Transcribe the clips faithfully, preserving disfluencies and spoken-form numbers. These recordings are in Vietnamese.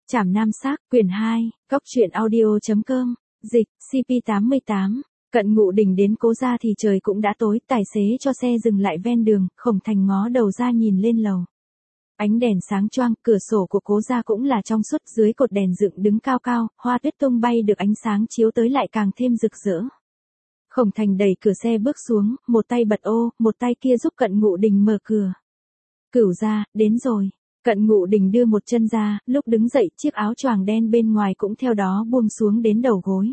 Trảm Nam Xác, quyển hai, Cóc truyện audio chấm com, dịch, xê pê tám mươi tám. Cận Ngụ Đình đến Cố gia thì trời cũng đã tối, tài xế cho xe dừng lại ven đường, Khổng Thành ngó đầu ra nhìn lên lầu. Ánh đèn sáng choang, cửa sổ của Cố gia cũng là trong suốt, dưới cột đèn dựng đứng cao cao, hoa tuyết tung bay được ánh sáng chiếu tới lại càng thêm rực rỡ. Khổng Thành đẩy cửa xe bước xuống, một tay bật ô, một tay kia giúp Cận Ngụ Đình mở cửa. Cửu gia, đến rồi. Cận Ngụ Đình đưa một chân ra, lúc đứng dậy chiếc áo choàng đen bên ngoài cũng theo đó buông xuống đến đầu gối.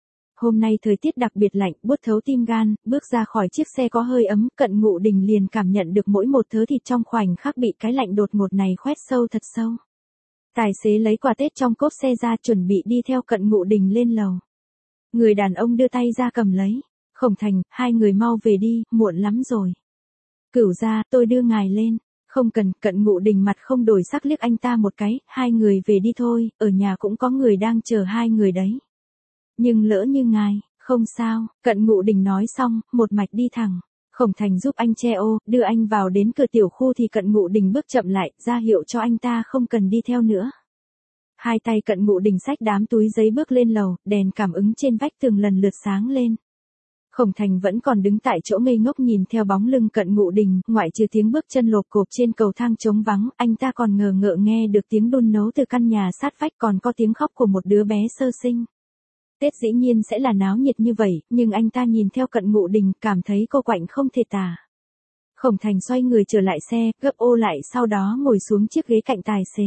Hôm nay thời tiết đặc biệt lạnh, buốt thấu tim gan, bước ra khỏi chiếc xe có hơi ấm, Cận Ngụ Đình liền cảm nhận được mỗi một thớ thịt trong khoảnh khắc bị cái lạnh đột ngột này khoét sâu thật sâu. Tài xế lấy quà Tết trong cốp xe ra chuẩn bị đi theo Cận Ngụ Đình lên lầu. Người đàn ông đưa tay ra cầm lấy. Khổng Thành, hai người mau về đi, muộn lắm rồi. Cửu gia, tôi đưa ngài lên. Không cần, Cận Ngụ Đình mặt không đổi sắc liếc anh ta một cái, hai người về đi thôi, ở nhà cũng có người đang chờ hai người đấy. Nhưng lỡ như ngài, không sao, Cận Ngụ Đình nói xong, một mạch đi thẳng. Khổng Thành giúp anh che ô, đưa anh vào đến cửa tiểu khu thì Cận Ngụ Đình bước chậm lại, ra hiệu cho anh ta không cần đi theo nữa. Hai tay Cận Ngụ Đình xách đám túi giấy bước lên lầu, đèn cảm ứng trên vách tường lần lượt sáng lên. Khổng Thành vẫn còn đứng tại chỗ ngây ngốc nhìn theo bóng lưng Cận Ngụ Đình, ngoại trừ tiếng bước chân lộp cộp trên cầu thang trống vắng, anh ta còn ngờ ngợ nghe được tiếng đun nấu từ căn nhà sát vách, còn có tiếng khóc của một đứa bé sơ sinh. Tết dĩ nhiên sẽ là náo nhiệt như vậy, nhưng anh ta nhìn theo Cận Ngụ Đình, cảm thấy cô quạnh không thể tả. Khổng Thành xoay người trở lại xe, gấp ô lại, sau đó ngồi xuống chiếc ghế cạnh tài xế.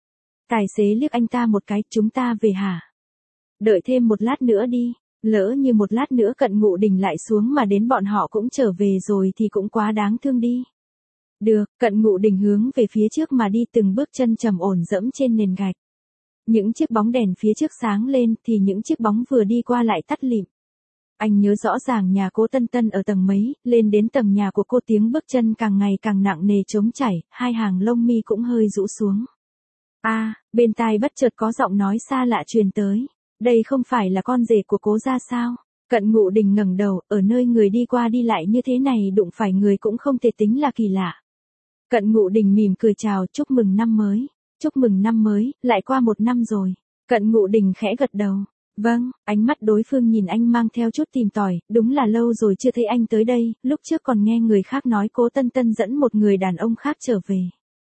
Tài xế liếc anh ta một cái, chúng ta về hả? Đợi thêm một lát nữa đi. Lỡ như một lát nữa Cận Ngụ Đình lại xuống mà đến bọn họ cũng trở về rồi thì cũng quá đáng thương đi. Được, Cận Ngụ Đình hướng về phía trước mà đi, từng bước chân trầm ổn dẫm trên nền gạch. Những chiếc bóng đèn phía trước sáng lên thì những chiếc bóng vừa đi qua lại tắt lịm. Anh nhớ rõ ràng nhà Cố Tân Tân ở tầng mấy, lên đến tầng nhà của cô tiếng bước chân càng ngày càng nặng nề trống chảy, hai hàng lông mi cũng hơi rũ xuống. A, à, bên tai bất chợt có giọng nói xa lạ truyền tới. Đây không phải là con rể của Cố gia sao? Cận Ngụ Đình ngẩng đầu, ở nơi người đi qua đi lại như thế này đụng phải người cũng không thể tính là kỳ lạ. Cận Ngụ Đình mỉm cười chào, chúc mừng năm mới. Chúc mừng năm mới, lại qua một năm rồi. Cận Ngụ Đình khẽ gật đầu. Vâng, ánh mắt đối phương nhìn anh mang theo chút tìm tòi, đúng là lâu rồi chưa thấy anh tới đây, lúc trước còn nghe người khác nói Cố Tân Tân dẫn một người đàn ông khác trở về.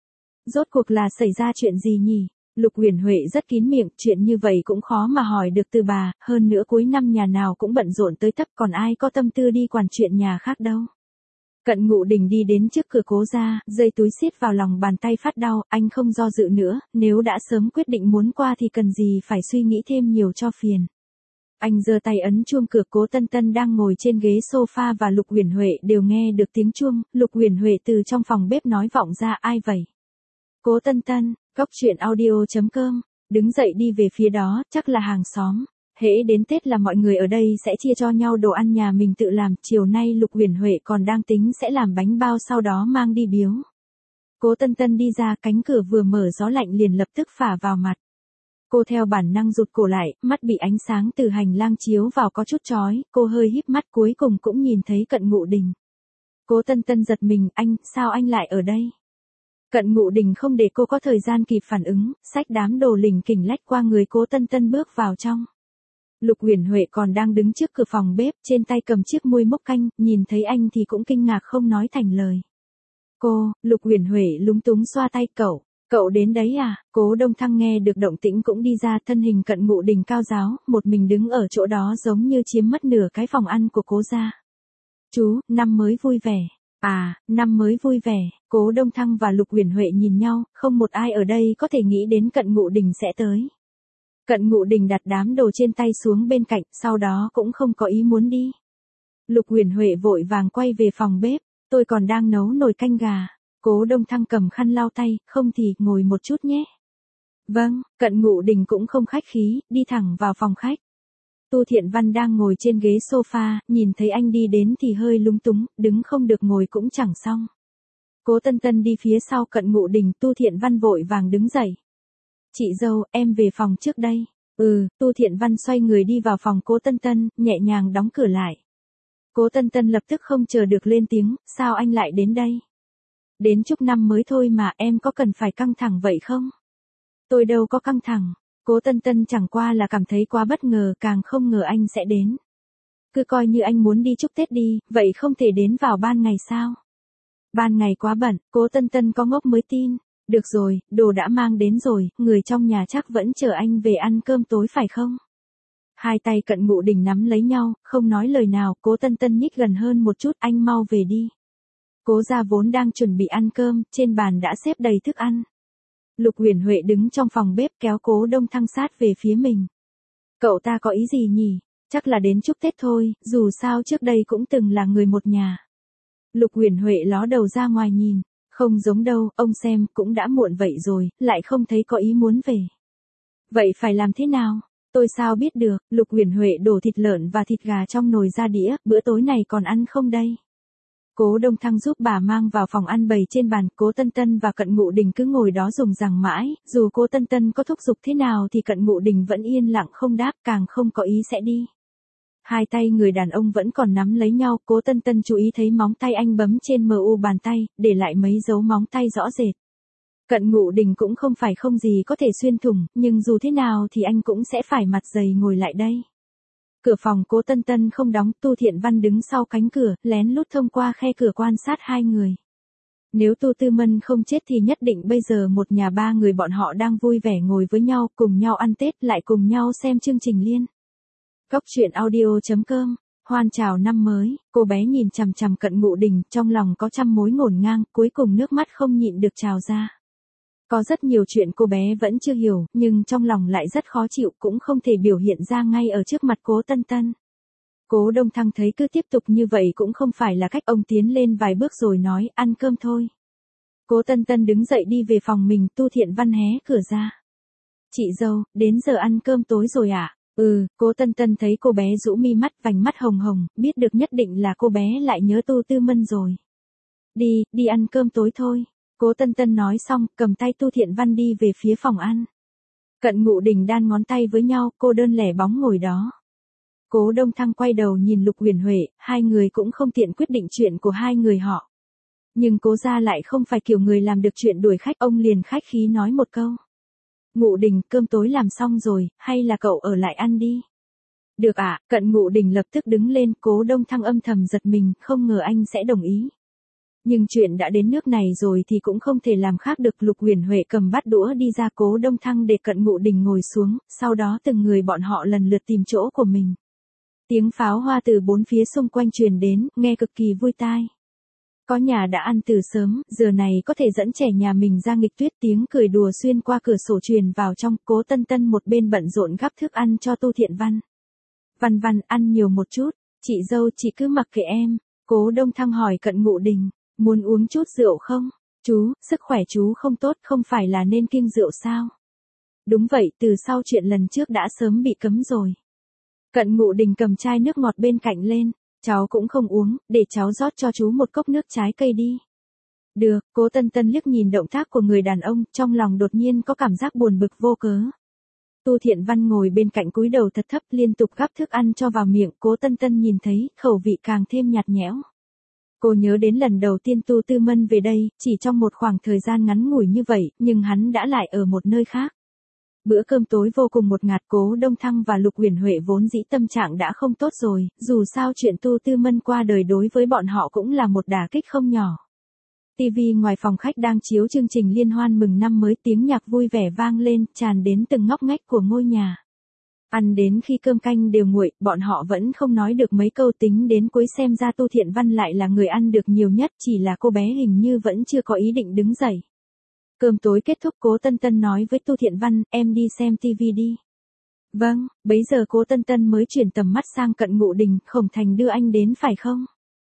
Rốt cuộc là xảy ra chuyện gì nhỉ? Lục Huyền Huệ rất kín miệng, chuyện như vậy cũng khó mà hỏi được từ bà, hơn nữa cuối năm nhà nào cũng bận rộn tới tấp, còn ai có tâm tư đi quản chuyện nhà khác đâu. Cận Ngụ Đình đi đến trước cửa Cố gia, dây túi siết vào lòng bàn tay phát đau, anh không do dự nữa, nếu đã sớm quyết định muốn qua thì cần gì phải suy nghĩ thêm nhiều cho phiền. Anh giơ tay ấn chuông cửa. Cố Tân Tân đang ngồi trên ghế sofa và Lục Huyền Huệ đều nghe được tiếng chuông, Lục Huyền Huệ từ trong phòng bếp nói vọng ra, ai vậy? Cố Tân Tân. Cóc truyện audio chấm com, đứng dậy đi về phía đó, chắc là hàng xóm. Hễ đến Tết là mọi người ở đây sẽ chia cho nhau đồ ăn nhà mình tự làm, chiều nay Lục Huyền Huệ còn đang tính sẽ làm bánh bao sau đó mang đi biếu. Cố Tân Tân đi ra, cánh cửa vừa mở gió lạnh liền lập tức phả vào mặt. Cô theo bản năng rụt cổ lại, mắt bị ánh sáng từ hành lang chiếu vào có chút chói, cô hơi híp mắt cuối cùng cũng nhìn thấy Cận Ngụ Đình. Cố Tân Tân giật mình, anh, sao anh lại ở đây? Cận Ngụ Đình không để cô có thời gian kịp phản ứng, xách đám đồ lỉnh kỉnh lách qua người Cố Tân Tân bước vào trong. Lục Huyền Huệ còn đang đứng trước cửa phòng bếp, trên tay cầm chiếc muôi múc canh, nhìn thấy anh thì cũng kinh ngạc không nói thành lời. Cô, Lục Huyền Huệ lúng túng xoa tay, cậu, cậu đến đấy à? Cố Đông Thăng nghe được động tĩnh cũng đi ra, thân hình Cận Ngụ Đình cao ráo, một mình đứng ở chỗ đó giống như chiếm mất nửa cái phòng ăn của Cố gia. Chú, năm mới vui vẻ. À, năm mới vui vẻ. Cố Đông Thăng và Lục Huyền Huệ nhìn nhau, không một ai ở đây có thể nghĩ đến Cận Ngụ Đình sẽ tới. Cận Ngụ Đình đặt đám đồ trên tay xuống bên cạnh, sau đó cũng không có ý muốn đi. Lục Huyền Huệ vội vàng quay về phòng bếp, tôi còn đang nấu nồi canh gà. Cố Đông Thăng cầm khăn lau tay, không thì ngồi một chút nhé. Vâng, Cận Ngụ Đình cũng không khách khí, đi thẳng vào phòng khách. Tu Thiện Văn đang ngồi trên ghế sofa, nhìn thấy anh đi đến thì hơi lúng túng, đứng không được ngồi cũng chẳng xong. Cố Tân Tân đi phía sau Cận Ngụ Đình, Tu Thiện Văn vội vàng đứng dậy. Chị dâu, em về phòng trước đây. Ừ, Tu Thiện Văn xoay người đi vào phòng Cố Tân Tân, nhẹ nhàng đóng cửa lại. Cố Tân Tân lập tức không chờ được lên tiếng, sao anh lại đến đây? Đến chúc năm mới thôi mà, em có cần phải căng thẳng vậy không? Tôi đâu có căng thẳng. Cố Tân Tân chẳng qua là cảm thấy quá bất ngờ, càng không ngờ anh sẽ đến. Cứ coi như anh muốn đi chúc Tết đi, vậy không thể đến vào ban ngày sao? Ban ngày quá bận, Cố Tân Tân có ngốc mới tin. Được rồi, đồ đã mang đến rồi, người trong nhà chắc vẫn chờ anh về ăn cơm tối phải không? Hai tay Cận Ngụ Đình nắm lấy nhau, không nói lời nào, Cố Tân Tân nhích gần hơn một chút, anh mau về đi. Cố gia vốn đang chuẩn bị ăn cơm, trên bàn đã xếp đầy thức ăn. Lục Huyền Huệ đứng trong phòng bếp kéo Cố Đông Thăng sát về phía mình. Cậu ta có ý gì nhỉ? Chắc là đến chúc Tết thôi, dù sao trước đây cũng từng là người một nhà. Lục Huyền Huệ ló đầu ra ngoài nhìn. Không giống đâu, ông xem, cũng đã muộn vậy rồi, lại không thấy có ý muốn về. Vậy phải làm thế nào? Tôi sao biết được? Lục Huyền Huệ đổ thịt lợn và thịt gà trong nồi ra đĩa, bữa tối này còn ăn không đây? Cố Đông Thăng giúp bà mang vào phòng ăn bày trên bàn, Cố Tân Tân và Cận Ngụ Đình cứ ngồi đó dùng rằng mãi, dù Cố Tân Tân có thúc giục thế nào thì Cận Ngụ Đình vẫn yên lặng không đáp, càng không có ý sẽ đi. Hai tay người đàn ông vẫn còn nắm lấy nhau, Cố Tân Tân chú ý thấy móng tay anh bấm trên mờ u bàn tay, để lại mấy dấu móng tay rõ rệt. Cận Ngụ Đình cũng không phải không gì có thể xuyên thủng, nhưng dù thế nào thì anh cũng sẽ phải mặt dày ngồi lại đây. Cửa phòng Cố Tân Tân không đóng, Tu Thiện Văn đứng sau cánh cửa, lén lút thông qua khe cửa quan sát hai người. Nếu Tu Tư Mân không chết thì nhất định bây giờ một nhà ba người bọn họ đang vui vẻ ngồi với nhau, cùng nhau ăn Tết, lại cùng nhau xem chương trình liên. Góc truyện audio chấm com, hoan chào năm mới, cô bé nhìn chằm chằm Cận Ngụ Đình, trong lòng có trăm mối ngổn ngang, cuối cùng nước mắt không nhịn được trào ra. Có rất nhiều chuyện cô bé vẫn chưa hiểu, nhưng trong lòng lại rất khó chịu, cũng không thể biểu hiện ra ngay ở trước mặt Cố Tân Tân. Cố Đông Thăng thấy cứ tiếp tục như vậy cũng không phải là cách, ông tiến lên vài bước rồi nói, ăn cơm thôi. Cố Tân Tân đứng dậy đi về phòng mình, Tu Thiện Văn hé cửa ra. Chị dâu, đến giờ ăn cơm tối rồi ạ? À? Ừ, Cố Tân Tân thấy cô bé rũ mi mắt, vành mắt hồng hồng, biết được nhất định là cô bé lại nhớ Tu Tư Mân rồi. Đi, đi ăn cơm tối thôi. Cố Tân Tân nói xong, cầm tay Tu Thiện Văn đi về phía phòng ăn. Cận Ngụ Đình đan ngón tay với nhau, cô đơn lẻ bóng ngồi đó. Cố Đông Thăng quay đầu nhìn Lục Huyền Huệ, hai người cũng không tiện quyết định chuyện của hai người họ. Nhưng Cố gia lại không phải kiểu người làm được chuyện đuổi khách, ông liền khách khí nói một câu. Ngụ Đình, cơm tối làm xong rồi, hay là cậu ở lại ăn đi? Được ạ, à, Cận Ngụ Đình lập tức đứng lên, Cố Đông Thăng âm thầm giật mình, không ngờ anh sẽ đồng ý. Nhưng chuyện đã đến nước này rồi thì cũng không thể làm khác được. Lục Huyền Huệ cầm bát đũa đi ra, Cố Đông Thăng để Cận Ngụ Đình ngồi xuống, sau đó từng người bọn họ lần lượt tìm chỗ của mình. Tiếng pháo hoa từ bốn phía xung quanh truyền đến, nghe cực kỳ vui tai. Có nhà đã ăn từ sớm, giờ này có thể dẫn trẻ nhà mình ra nghịch tuyết, tiếng cười đùa xuyên qua cửa sổ truyền vào trong. Cố Tân Tân một bên bận rộn gắp thức ăn cho Tu Thiện Văn. Văn Văn, ăn nhiều một chút, chị dâu chị cứ mặc kệ em. Cố Đông Thăng hỏi Cận Ngụ Đình, muốn uống chút rượu không? Chú, sức khỏe chú không tốt, không phải là nên kiêng rượu sao? Đúng vậy, từ sau chuyện lần trước đã sớm bị cấm rồi. Cận Ngụ Đình cầm chai nước ngọt bên cạnh lên. Cháu cũng không uống, để cháu rót cho chú một cốc nước trái cây đi. Được, Cố Tân Tân liếc nhìn động tác của người đàn ông, trong lòng đột nhiên có cảm giác buồn bực vô cớ. Tu Thiện Văn ngồi bên cạnh cúi đầu thật thấp, liên tục gắp thức ăn cho vào miệng, Cố Tân Tân nhìn thấy, khẩu vị càng thêm nhạt nhẽo. Cô nhớ đến lần đầu tiên Tu Tư Mân về đây, chỉ trong một khoảng thời gian ngắn ngủi như vậy, nhưng hắn đã lại ở một nơi khác. Bữa cơm tối vô cùng ngột ngạt, Cố Đông Thăng và Lục Huyền Huệ vốn dĩ tâm trạng đã không tốt rồi, dù sao chuyện Tu Tư Mân qua đời đối với bọn họ cũng là một đả kích không nhỏ. ti vi ngoài phòng khách đang chiếu chương trình liên hoan mừng năm mới, tiếng nhạc vui vẻ vang lên, tràn đến từng ngóc ngách của ngôi nhà. Ăn đến khi cơm canh đều nguội, bọn họ vẫn không nói được mấy câu, tính đến cuối xem ra Tu Thiện Văn lại là người ăn được nhiều nhất, chỉ là cô bé hình như vẫn chưa có ý định đứng dậy. Cơm tối kết thúc, Cố Tân Tân nói với Tu Thiện Văn, em đi xem tivi đi. Vâng, bấy giờ Cố Tân Tân mới chuyển tầm mắt sang Cận Ngụ Đình, Khổng Thành đưa anh đến phải không?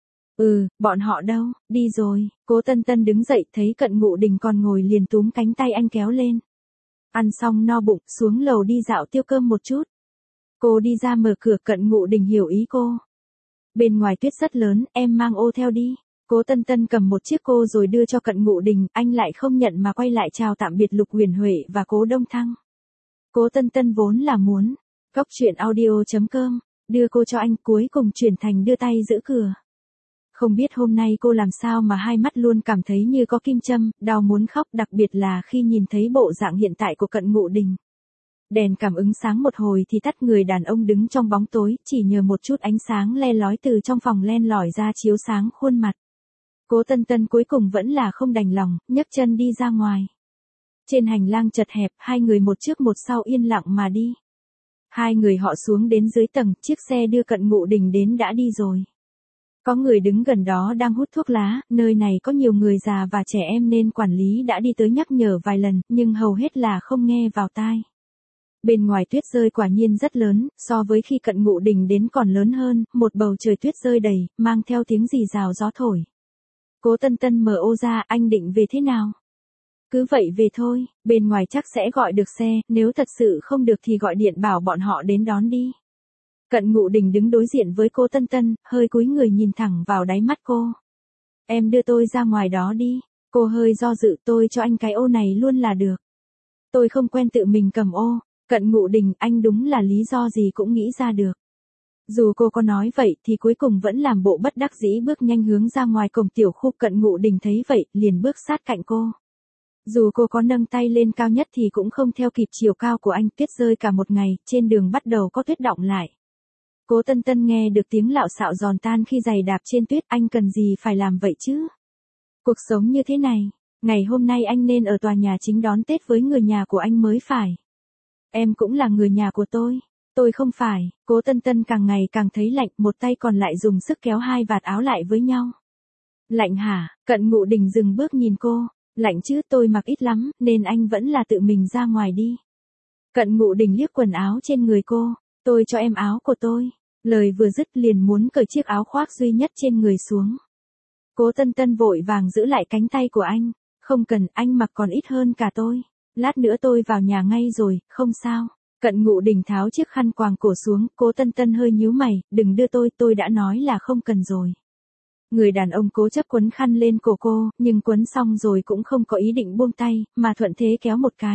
Ừ, bọn họ đâu, đi rồi. Cố Tân Tân đứng dậy, thấy Cận Ngụ Đình còn ngồi liền túm cánh tay anh kéo lên. Ăn xong no bụng, xuống lầu đi dạo tiêu cơm một chút. Cô đi ra mở cửa, Cận Ngụ Đình hiểu ý cô. Bên ngoài tuyết rất lớn, em mang ô theo đi. Cố Tân Tân cầm một chiếc cô rồi đưa cho Cận Ngụ Đình, anh lại không nhận mà quay lại chào tạm biệt Lục Huyền Huệ và Cố Đông Thăng. Cố Tân Tân vốn là muốn, góc truyện audio chấm com, đưa cô cho anh, cuối cùng chuyển thành đưa tay giữ cửa. Không biết hôm nay cô làm sao mà hai mắt luôn cảm thấy như có kim châm, đau muốn khóc, đặc biệt là khi nhìn thấy bộ dạng hiện tại của Cận Ngụ Đình. Đèn cảm ứng sáng một hồi thì tắt, người đàn ông đứng trong bóng tối, chỉ nhờ một chút ánh sáng le lói từ trong phòng len lỏi ra chiếu sáng khuôn mặt. Cố Tân Tân cuối cùng vẫn là không đành lòng, nhấc chân đi ra ngoài. Trên hành lang chật hẹp, hai người một trước một sau yên lặng mà đi. Hai người họ xuống đến dưới tầng, chiếc xe đưa Cận Ngụ Đình đến đã đi rồi. Có người đứng gần đó đang hút thuốc lá, nơi này có nhiều người già và trẻ em nên quản lý đã đi tới nhắc nhở vài lần, nhưng hầu hết là không nghe vào tai. Bên ngoài tuyết rơi quả nhiên rất lớn, so với khi Cận Ngụ Đình đến còn lớn hơn, một bầu trời tuyết rơi đầy, mang theo tiếng rì rào gió thổi. Cố Tân Tân mở ô ra, anh định về thế nào? Cứ vậy về thôi, bên ngoài chắc sẽ gọi được xe, nếu thật sự không được thì gọi điện bảo bọn họ đến đón đi. Cận Ngụ Đình đứng đối diện với cô Tân Tân, hơi cúi người nhìn thẳng vào đáy mắt cô. Em đưa tôi ra ngoài đó đi. Cô hơi do dự, tôi cho anh cái ô này luôn là được. Tôi không quen tự mình cầm ô. Cận Ngụ Đình, anh đúng là lý do gì cũng nghĩ ra được. Dù cô có nói vậy thì cuối cùng vẫn làm bộ bất đắc dĩ bước nhanh hướng ra ngoài cổng tiểu khu. Cận Ngụ Đình thấy vậy, liền bước sát cạnh cô. Dù cô có nâng tay lên cao nhất thì cũng không theo kịp chiều cao của anh. Tuyết rơi cả một ngày, trên đường bắt đầu có tuyết đọng lại. Cố Tân Tân nghe được tiếng lạo xạo giòn tan khi giày đạp trên tuyết, anh cần gì phải làm vậy chứ? Cuộc sống như thế này, ngày hôm nay anh nên ở tòa nhà chính đón Tết với người nhà của anh mới phải. Em cũng là người nhà của tôi. Tôi không phải. Cố Tân Tân càng ngày càng thấy lạnh, một tay còn lại dùng sức kéo hai vạt áo lại với nhau. Lạnh hả? Cận Ngụ Đình dừng bước nhìn cô. Lạnh chứ, tôi mặc ít lắm, nên anh vẫn là tự mình ra ngoài đi. Cận Ngụ Đình liếc quần áo trên người cô. Tôi cho em áo của tôi. Lời vừa dứt liền muốn cởi chiếc áo khoác duy nhất trên người xuống. Cố Tân Tân vội vàng giữ lại cánh tay của anh. Không cần, anh mặc còn ít hơn cả tôi. Lát nữa tôi vào nhà ngay rồi, không sao. Cận Ngụ Đình tháo chiếc khăn quàng cổ xuống, Cố Tân Tân hơi nhíu mày, đừng đưa tôi, tôi đã nói là không cần rồi. Người đàn ông cố chấp quấn khăn lên cổ cô, nhưng quấn xong rồi cũng không có ý định buông tay, mà thuận thế kéo một cái.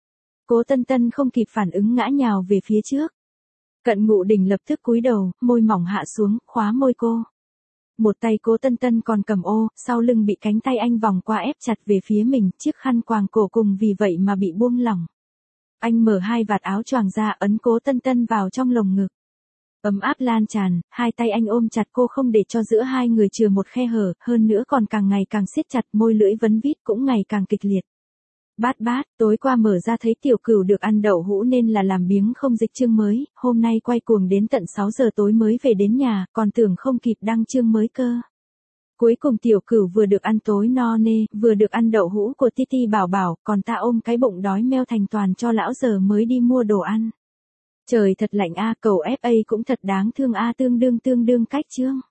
Cố Tân Tân không kịp phản ứng ngã nhào về phía trước. Cận Ngụ Đình lập tức cúi đầu, môi mỏng hạ xuống, khóa môi cô. Một tay Cố Tân Tân còn cầm ô, sau lưng bị cánh tay anh vòng qua ép chặt về phía mình, chiếc khăn quàng cổ cùng vì vậy mà bị buông lỏng. Anh mở hai vạt áo choàng ra, ấn Cố Tân Tân vào trong lồng ngực. Ấm áp lan tràn, hai tay anh ôm chặt cô không để cho giữa hai người chừa một khe hở, hơn nữa còn càng ngày càng siết chặt, môi lưỡi vấn vít cũng ngày càng kịch liệt. Bát bát, tối qua mở ra thấy tiểu cửu được ăn đậu hũ nên là làm biếng không dịch chương mới, hôm nay quay cuồng đến tận sáu giờ tối mới về đến nhà, còn tưởng không kịp đăng chương mới cơ. Cuối cùng tiểu cửu vừa được ăn tối no nê, vừa được ăn đậu hũ của Titi Bảo Bảo, còn ta ôm cái bụng đói meo thành toàn cho lão giờ mới đi mua đồ ăn. Trời thật lạnh a, cầu ép a cũng thật đáng thương a, tương đương tương đương cách chương.